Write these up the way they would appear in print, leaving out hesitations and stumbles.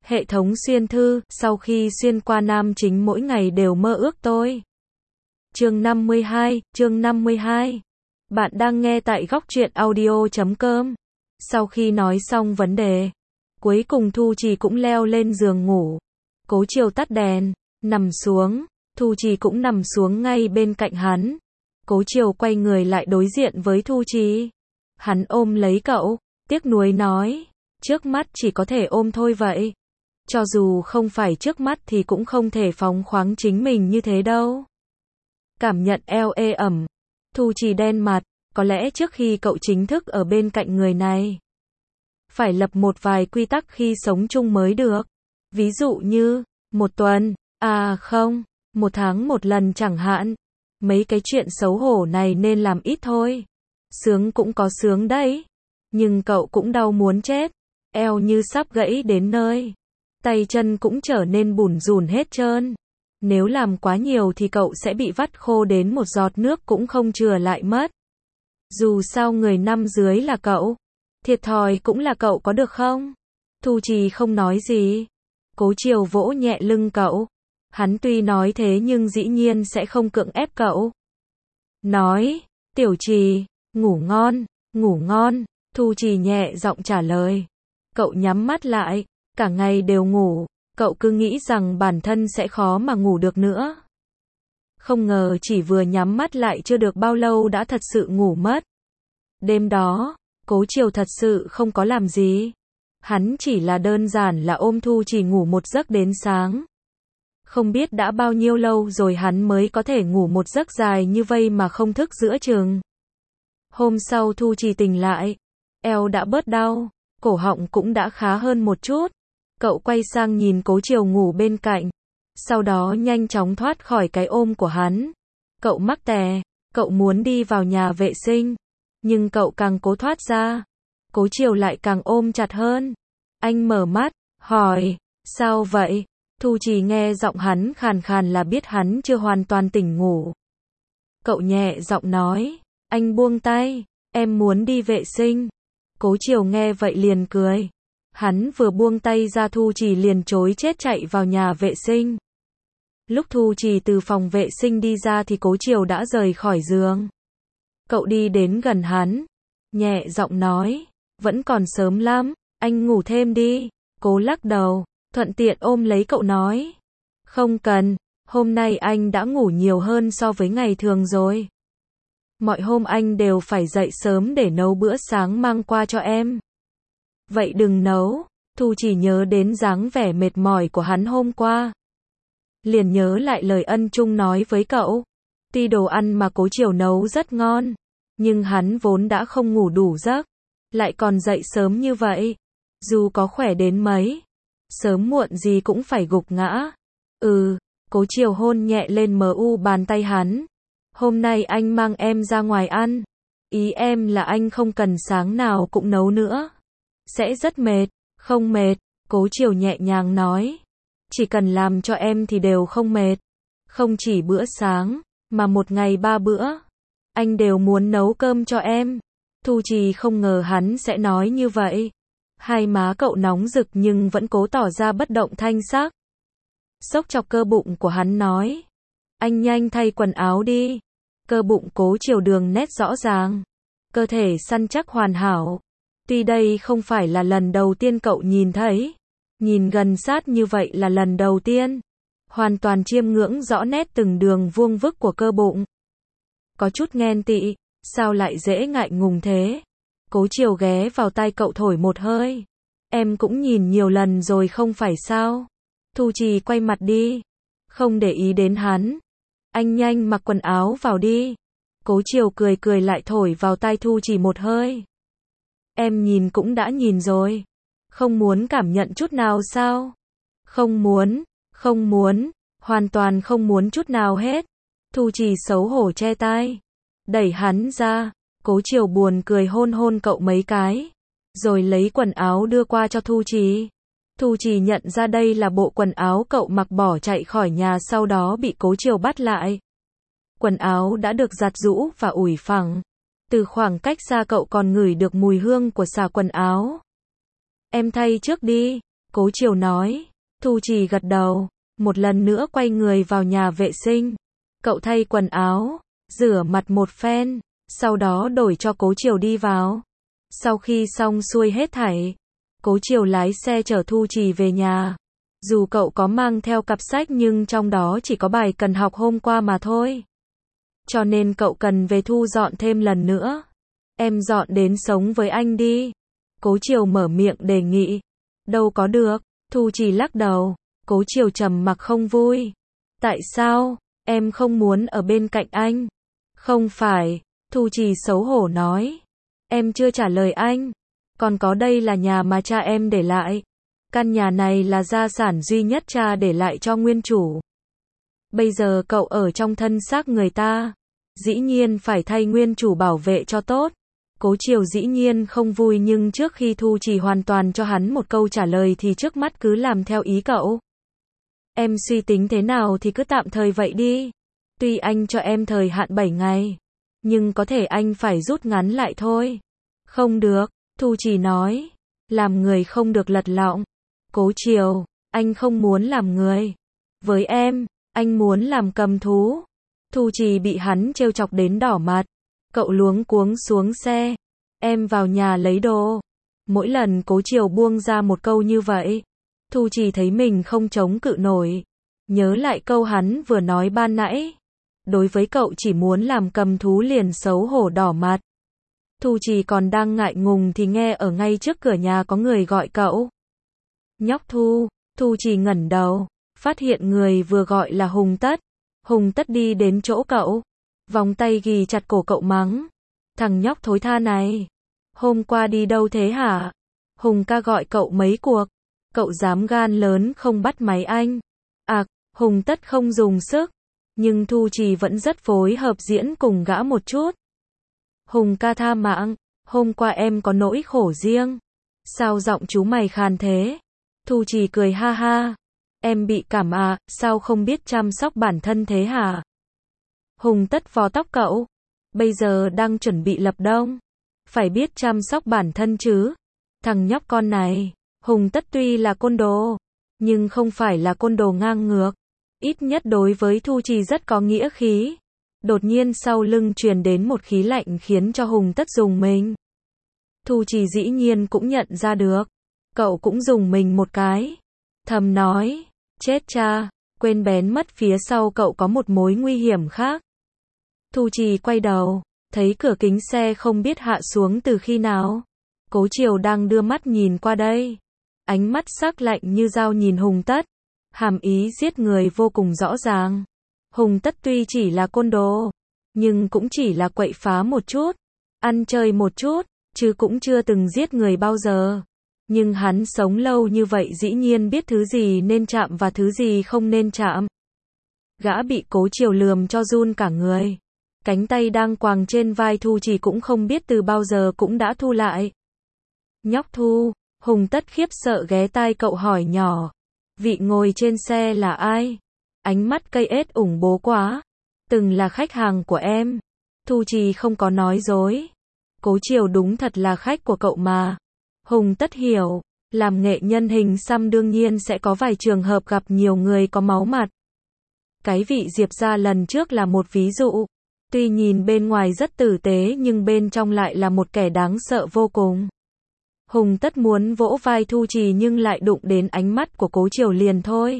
Hệ thống xuyên thư, sau khi xuyên qua nam chính mỗi ngày đều mơ ước tôi. Chương 52. Bạn đang nghe tại góc truyện audio.com. Sau khi nói xong vấn đề, cuối cùng Thu Trì cũng leo lên giường ngủ. Cố Chiều tắt đèn, nằm xuống, Thu Trì cũng nằm xuống ngay bên cạnh hắn. Cố Chiều quay người lại đối diện với Thu Trì. Hắn ôm lấy cậu, tiếc nuối nói, trước mắt chỉ có thể ôm thôi vậy. Cho dù không phải trước mắt thì cũng không thể phóng khoáng chính mình như thế đâu. Cảm nhận eo ê ẩm, Thu Trì đen mặt, có lẽ trước khi cậu chính thức ở bên cạnh người này, phải lập một vài quy tắc khi sống chung mới được. Ví dụ như, 1 tuần, không, 1 tháng một lần chẳng hạn. Mấy cái chuyện xấu hổ này nên làm ít thôi. Sướng cũng có sướng đấy. Nhưng cậu cũng đau muốn chết. Eo như sắp gãy đến nơi. Tay chân cũng trở nên bủn rủn hết trơn. Nếu làm quá nhiều thì cậu sẽ bị vắt khô đến một giọt nước cũng không chừa lại mất. Dù sao người năm dưới là cậu. Thiệt thòi cũng là cậu có được không? Thu Trì không nói gì. Cố Chiều vỗ nhẹ lưng cậu. Hắn tuy nói thế nhưng dĩ nhiên sẽ không cưỡng ép cậu. Nói, Tiểu Trì, ngủ ngon, ngủ ngon. Thu Trì nhẹ giọng trả lời. Cậu nhắm mắt lại, cả ngày đều ngủ. Cậu cứ nghĩ rằng bản thân sẽ khó mà ngủ được nữa. Không ngờ chỉ vừa nhắm mắt lại chưa được bao lâu đã thật sự ngủ mất. Đêm đó, Cố Chiều thật sự không có làm gì. Hắn chỉ là đơn giản là ôm Thu Trì ngủ một giấc đến sáng. Không biết đã bao nhiêu lâu rồi hắn mới có thể ngủ một giấc dài như vây mà không thức giữa chừng. Hôm sau Thu Trì tỉnh lại, eo đã bớt đau, cổ họng cũng đã khá hơn một chút. Cậu quay sang nhìn Cố Chiều ngủ bên cạnh, sau đó nhanh chóng thoát khỏi cái ôm của hắn. Cậu mắc tè, cậu muốn đi vào nhà vệ sinh, nhưng cậu càng cố thoát ra, Cố Chiều lại càng ôm chặt hơn. Anh mở mắt, hỏi, sao vậy? Thu Trì nghe giọng hắn khàn khàn là biết hắn chưa hoàn toàn tỉnh ngủ. Cậu nhẹ giọng nói, anh buông tay, em muốn đi vệ sinh. Cố Chiều nghe vậy liền cười. Hắn vừa buông tay ra Thu Trì liền chối chết chạy vào nhà vệ sinh. Lúc Thu Trì từ phòng vệ sinh đi ra thì Cố Chiều đã rời khỏi giường. Cậu đi đến gần hắn, nhẹ giọng nói, vẫn còn sớm lắm, anh ngủ thêm đi. Cố lắc đầu, thuận tiện ôm lấy cậu nói, không cần, hôm nay anh đã ngủ nhiều hơn so với ngày thường rồi. Mọi hôm anh đều phải dậy sớm để nấu bữa sáng mang qua cho em. Vậy đừng nấu. Thu Trì nhớ đến dáng vẻ mệt mỏi của hắn hôm qua, liền nhớ lại lời ân chung nói với cậu. Tuy đồ ăn mà Cố Chiều nấu rất ngon, nhưng hắn vốn đã không ngủ đủ giấc, lại còn dậy sớm như vậy. Dù có khỏe đến mấy, sớm muộn gì cũng phải gục ngã. Cố Chiều hôn nhẹ lên bàn tay hắn. Hôm nay anh mang em ra ngoài ăn. Ý em là anh không cần sáng nào cũng nấu nữa. Sẽ rất mệt. Không mệt, Cố Chiều nhẹ nhàng nói. Chỉ cần làm cho em thì đều không mệt. Không chỉ bữa sáng, mà một ngày 3 bữa. Anh đều muốn nấu cơm cho em. Thu Trì không ngờ hắn sẽ nói như vậy. Hai má cậu nóng rực nhưng vẫn cố tỏ ra bất động thanh sắc. Xốc chọc cơ bụng của hắn nói. Anh nhanh thay quần áo đi. Cơ bụng Cố Chiều đường nét rõ ràng. Cơ thể săn chắc hoàn hảo. Tuy đây không phải là lần đầu tiên cậu nhìn thấy. Nhìn gần sát như vậy là lần đầu tiên. Hoàn toàn chiêm ngưỡng rõ nét từng đường vuông vức của cơ bụng. Có chút ghen tị, sao lại dễ ngại ngùng thế? Cố Chiều ghé vào tai cậu thổi một hơi. Em cũng nhìn nhiều lần rồi không phải sao? Thu Trì quay mặt đi, không để ý đến hắn. Anh nhanh mặc quần áo vào đi. Cố Chiều cười cười lại thổi vào tai Thu Trì một hơi. Em nhìn cũng đã nhìn rồi. Không muốn cảm nhận chút nào sao? Không muốn, hoàn toàn không muốn chút nào hết. Thu Trì xấu hổ che tai, đẩy hắn ra. Cố Chiều buồn cười hôn hôn cậu mấy cái, rồi lấy quần áo đưa qua cho Thu Trì. Thu Trì nhận ra đây là bộ quần áo cậu mặc bỏ chạy khỏi nhà sau đó bị Cố Chiều bắt lại. Quần áo đã được giặt giũ và ủi phẳng. Từ khoảng cách xa cậu còn ngửi được mùi hương của xà quần áo. Em thay trước đi. Cố Chiều nói. Thu Trì gật đầu, một lần nữa quay người vào nhà vệ sinh. Cậu thay quần áo, rửa mặt một phen, sau đó đổi cho Cố Chiều đi vào. Sau khi xong xuôi hết thảy, Cố Chiều lái xe chở Thu Trì về nhà. Dù cậu có mang theo cặp sách nhưng trong đó chỉ có bài cần học hôm qua mà thôi. Cho nên cậu cần về thu dọn thêm lần nữa. Em dọn đến sống với anh đi. Cố Chiều mở miệng đề nghị. Đâu có được, Thu Trì lắc đầu. Cố Chiều trầm mặc không vui. Tại sao, em không muốn ở bên cạnh anh? Không phải, Thu Trì xấu hổ nói. Em chưa trả lời anh. Còn có đây là nhà mà cha em để lại. Căn nhà này là gia sản duy nhất cha để lại cho nguyên chủ. Bây giờ cậu ở trong thân xác người ta. Dĩ nhiên phải thay nguyên chủ bảo vệ cho tốt. Cố Chiều dĩ nhiên không vui nhưng trước khi Thu Trì hoàn toàn cho hắn một câu trả lời thì trước mắt cứ làm theo ý cậu. Em suy tính thế nào thì cứ tạm thời vậy đi. Tuy anh cho em thời hạn 7 ngày. Nhưng có thể anh phải rút ngắn lại thôi. Không được, Thu Trì nói. Làm người không được lật lọng. Cố Chiều, anh không muốn làm người. Với em, anh muốn làm cầm thú. Thu Trì bị hắn trêu chọc đến đỏ mặt. Cậu luống cuống xuống xe. Em vào nhà lấy đồ. Mỗi lần Cố Chiều buông ra một câu như vậy, Thu Trì thấy mình không chống cự nổi. Nhớ lại câu hắn vừa nói ban nãy. Đối với cậu chỉ muốn làm cầm thú liền xấu hổ đỏ mặt. Thu Trì còn đang ngại ngùng thì nghe ở ngay trước cửa nhà có người gọi cậu. Nhóc Thu. Thu Trì ngẩng đầu, phát hiện người vừa gọi là Hùng Tất. Hùng Tất đi đến chỗ cậu, vòng tay ghì chặt cổ cậu mắng. Thằng nhóc thối tha này, hôm qua đi đâu thế hả? Hùng ca gọi cậu mấy cuộc, cậu dám gan lớn không bắt máy anh. Hùng Tất không dùng sức, nhưng Thu Trì vẫn rất phối hợp diễn cùng gã một chút. Hùng ca tha mạng, hôm qua em có nỗi khổ riêng. Sao giọng chú mày khàn thế? Thu Trì cười ha ha. Em bị cảm à, sao không biết chăm sóc bản thân thế hả? Hùng Tất vò tóc cậu. Bây giờ đang chuẩn bị lập đông. Phải biết chăm sóc bản thân chứ. Thằng nhóc con này, Hùng Tất tuy là côn đồ, nhưng không phải là côn đồ ngang ngược. Ít nhất đối với Thu Trì rất có nghĩa khí. Đột nhiên sau lưng truyền đến một khí lạnh khiến cho Hùng Tất rùng mình. Thu Trì dĩ nhiên cũng nhận ra được. Cậu cũng rùng mình một cái. Thầm nói, chết cha, quên bén mất phía sau cậu có một mối nguy hiểm khác. Thu Trì quay đầu, thấy cửa kính xe không biết hạ xuống từ khi nào. Cố Chiều đang đưa mắt nhìn qua đây. Ánh mắt sắc lạnh như dao nhìn Hùng Tất. Hàm ý giết người vô cùng rõ ràng. Hùng Tất tuy chỉ là côn đồ, nhưng cũng chỉ là quậy phá một chút, ăn chơi một chút, chứ cũng chưa từng giết người bao giờ. Nhưng hắn sống lâu như vậy dĩ nhiên biết thứ gì nên chạm và thứ gì không nên chạm. Gã bị Cố Chiều lườm cho run cả người. Cánh tay đang quàng trên vai Thu Trì cũng không biết từ bao giờ cũng đã thu lại. Nhóc Thu, Hùng Tất khiếp sợ ghé tai cậu hỏi nhỏ. Vị ngồi trên xe là ai? Ánh mắt cây ết ủng bố quá. Từng là khách hàng của em. Thu Trì không có nói dối. Cố Chiều đúng thật là khách của cậu mà. Hùng Tất hiểu, làm nghệ nhân hình xăm đương nhiên sẽ có vài trường hợp gặp nhiều người có máu mặt. Cái vị Diệp gia lần trước là một ví dụ. Tuy nhìn bên ngoài rất tử tế nhưng bên trong lại là một kẻ đáng sợ vô cùng. Hùng Tất muốn vỗ vai Thu Trì nhưng lại đụng đến ánh mắt của Cố Chiều liền thôi.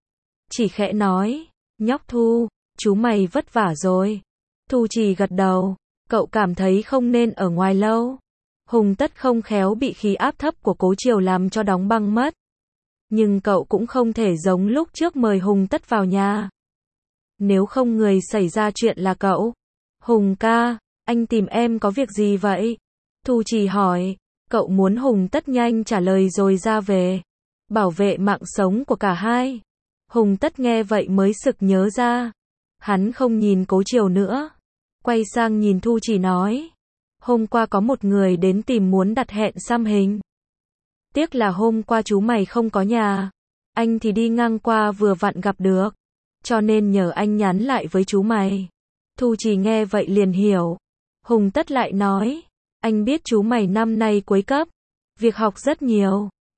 Chỉ khẽ nói, nhóc Thu, chú mày vất vả rồi. Thu Trì gật đầu, cậu cảm thấy không nên ở ngoài lâu. Hùng Tất không khéo bị khí áp thấp của Cố Chiều làm cho đóng băng mất. Nhưng cậu cũng không thể giống lúc trước mời Hùng Tất vào nhà. Nếu không người xảy ra chuyện là cậu. Hùng ca, anh tìm em có việc gì vậy? Thu Trì hỏi, cậu muốn Hùng Tất nhanh trả lời rồi ra về. Bảo vệ mạng sống của cả hai. Hùng Tất nghe vậy mới sực nhớ ra. Hắn không nhìn Cố Chiều nữa. Quay sang nhìn Thu Trì nói. Hôm qua có một người đến tìm muốn đặt hẹn xăm hình. Tiếc là hôm qua chú mày không có nhà. Anh thì đi ngang qua vừa vặn gặp được. Cho nên nhờ anh nhắn lại với chú mày. Thu Trì nghe vậy liền hiểu. Hùng Tất lại nói. Anh biết chú mày năm nay cuối cấp. Việc học rất nhiều.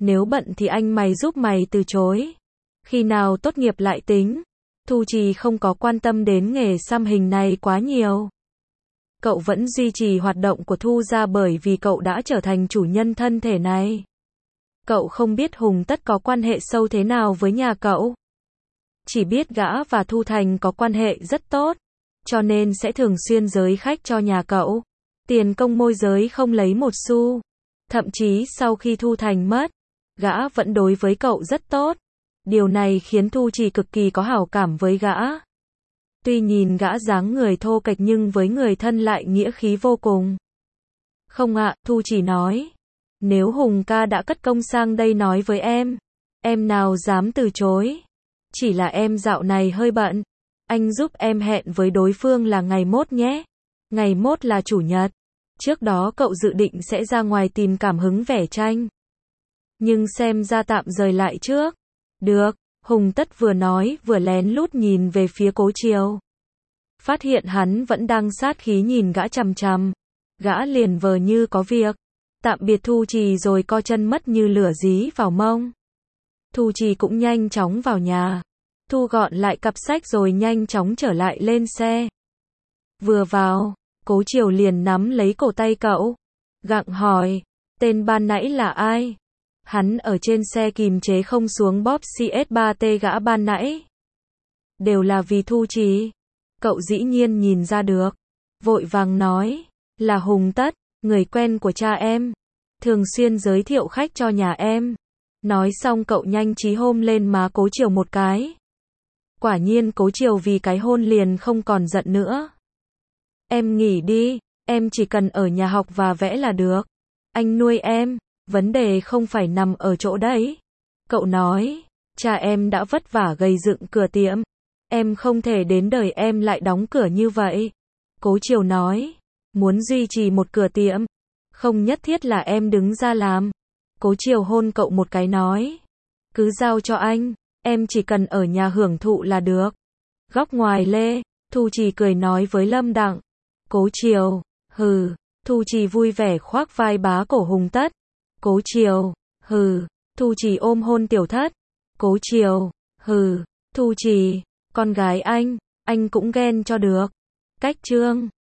Nếu bận thì anh mày giúp mày từ chối. Khi nào tốt nghiệp lại tính. Thu Trì không có quan tâm đến nghề xăm hình này quá nhiều. Cậu vẫn duy trì hoạt động của Thu gia bởi vì cậu đã trở thành chủ nhân thân thể này. Cậu không biết Hùng Tất có quan hệ sâu thế nào với nhà cậu. Chỉ biết gã và Thu Thành có quan hệ rất tốt, cho nên sẽ thường xuyên giới khách cho nhà cậu. Tiền công môi giới không lấy một xu. Thậm chí sau khi Thu Thành mất, gã vẫn đối với cậu rất tốt. Điều này khiến Thu Trì cực kỳ có hảo cảm với gã. Tuy nhìn gã dáng người thô kệch nhưng với người thân lại nghĩa khí vô cùng. Không ạ, Thu Trì nói. Nếu Hùng ca đã cất công sang đây nói với em nào dám từ chối. Chỉ là em dạo này hơi bận. Anh giúp em hẹn với đối phương là ngày mốt nhé. Ngày mốt là chủ nhật. Trước đó cậu dự định sẽ ra ngoài tìm cảm hứng vẽ tranh. Nhưng xem ra tạm rời lại trước. Được, Hùng Tất vừa nói vừa lén lút nhìn về phía Cố Chiều. Phát hiện hắn vẫn đang sát khí nhìn gã chằm chằm. Gã liền vờ như có việc. Tạm biệt Thu Trì rồi co chân mất như lửa dí vào mông. Thu Trì cũng nhanh chóng vào nhà. Thu gọn lại cặp sách rồi nhanh chóng trở lại lên xe. Vừa vào, Cố Chiều liền nắm lấy cổ tay cậu. Gặng hỏi, tên ban nãy là ai? Hắn ở trên xe kìm chế không xuống bóp CS3T gã ban nãy. Đều là vì Thu Trì. Cậu dĩ nhiên nhìn ra được. Vội vàng nói, là Hùng Tất, người quen của cha em. Thường xuyên giới thiệu khách cho nhà em. Nói xong cậu nhanh trí hôn lên má Cố Chiều một cái. Quả nhiên Cố Chiều vì cái hôn liền không còn giận nữa. Em nghỉ đi, em chỉ cần ở nhà học và vẽ là được. Anh nuôi em, vấn đề không phải nằm ở chỗ đấy. Cậu nói, cha em đã vất vả gây dựng cửa tiệm. Em không thể đến đời em lại đóng cửa như vậy. Cố Chiều nói, muốn duy trì một cửa tiệm, không nhất thiết là em đứng ra làm. Cố Chiều hôn cậu một cái nói, cứ giao cho anh, em chỉ cần ở nhà hưởng thụ là được. Góc ngoài lê, Thu Trì cười nói với Lâm Đặng. Cố Chiều, hừ, Thu Trì vui vẻ khoác vai bá cổ Hùng Tất. Cố Chiều, hừ, Thu Trì ôm hôn Tiểu Thất. Cố Chiều, hừ, Thu Trì, con gái anh cũng ghen cho được. Cách chương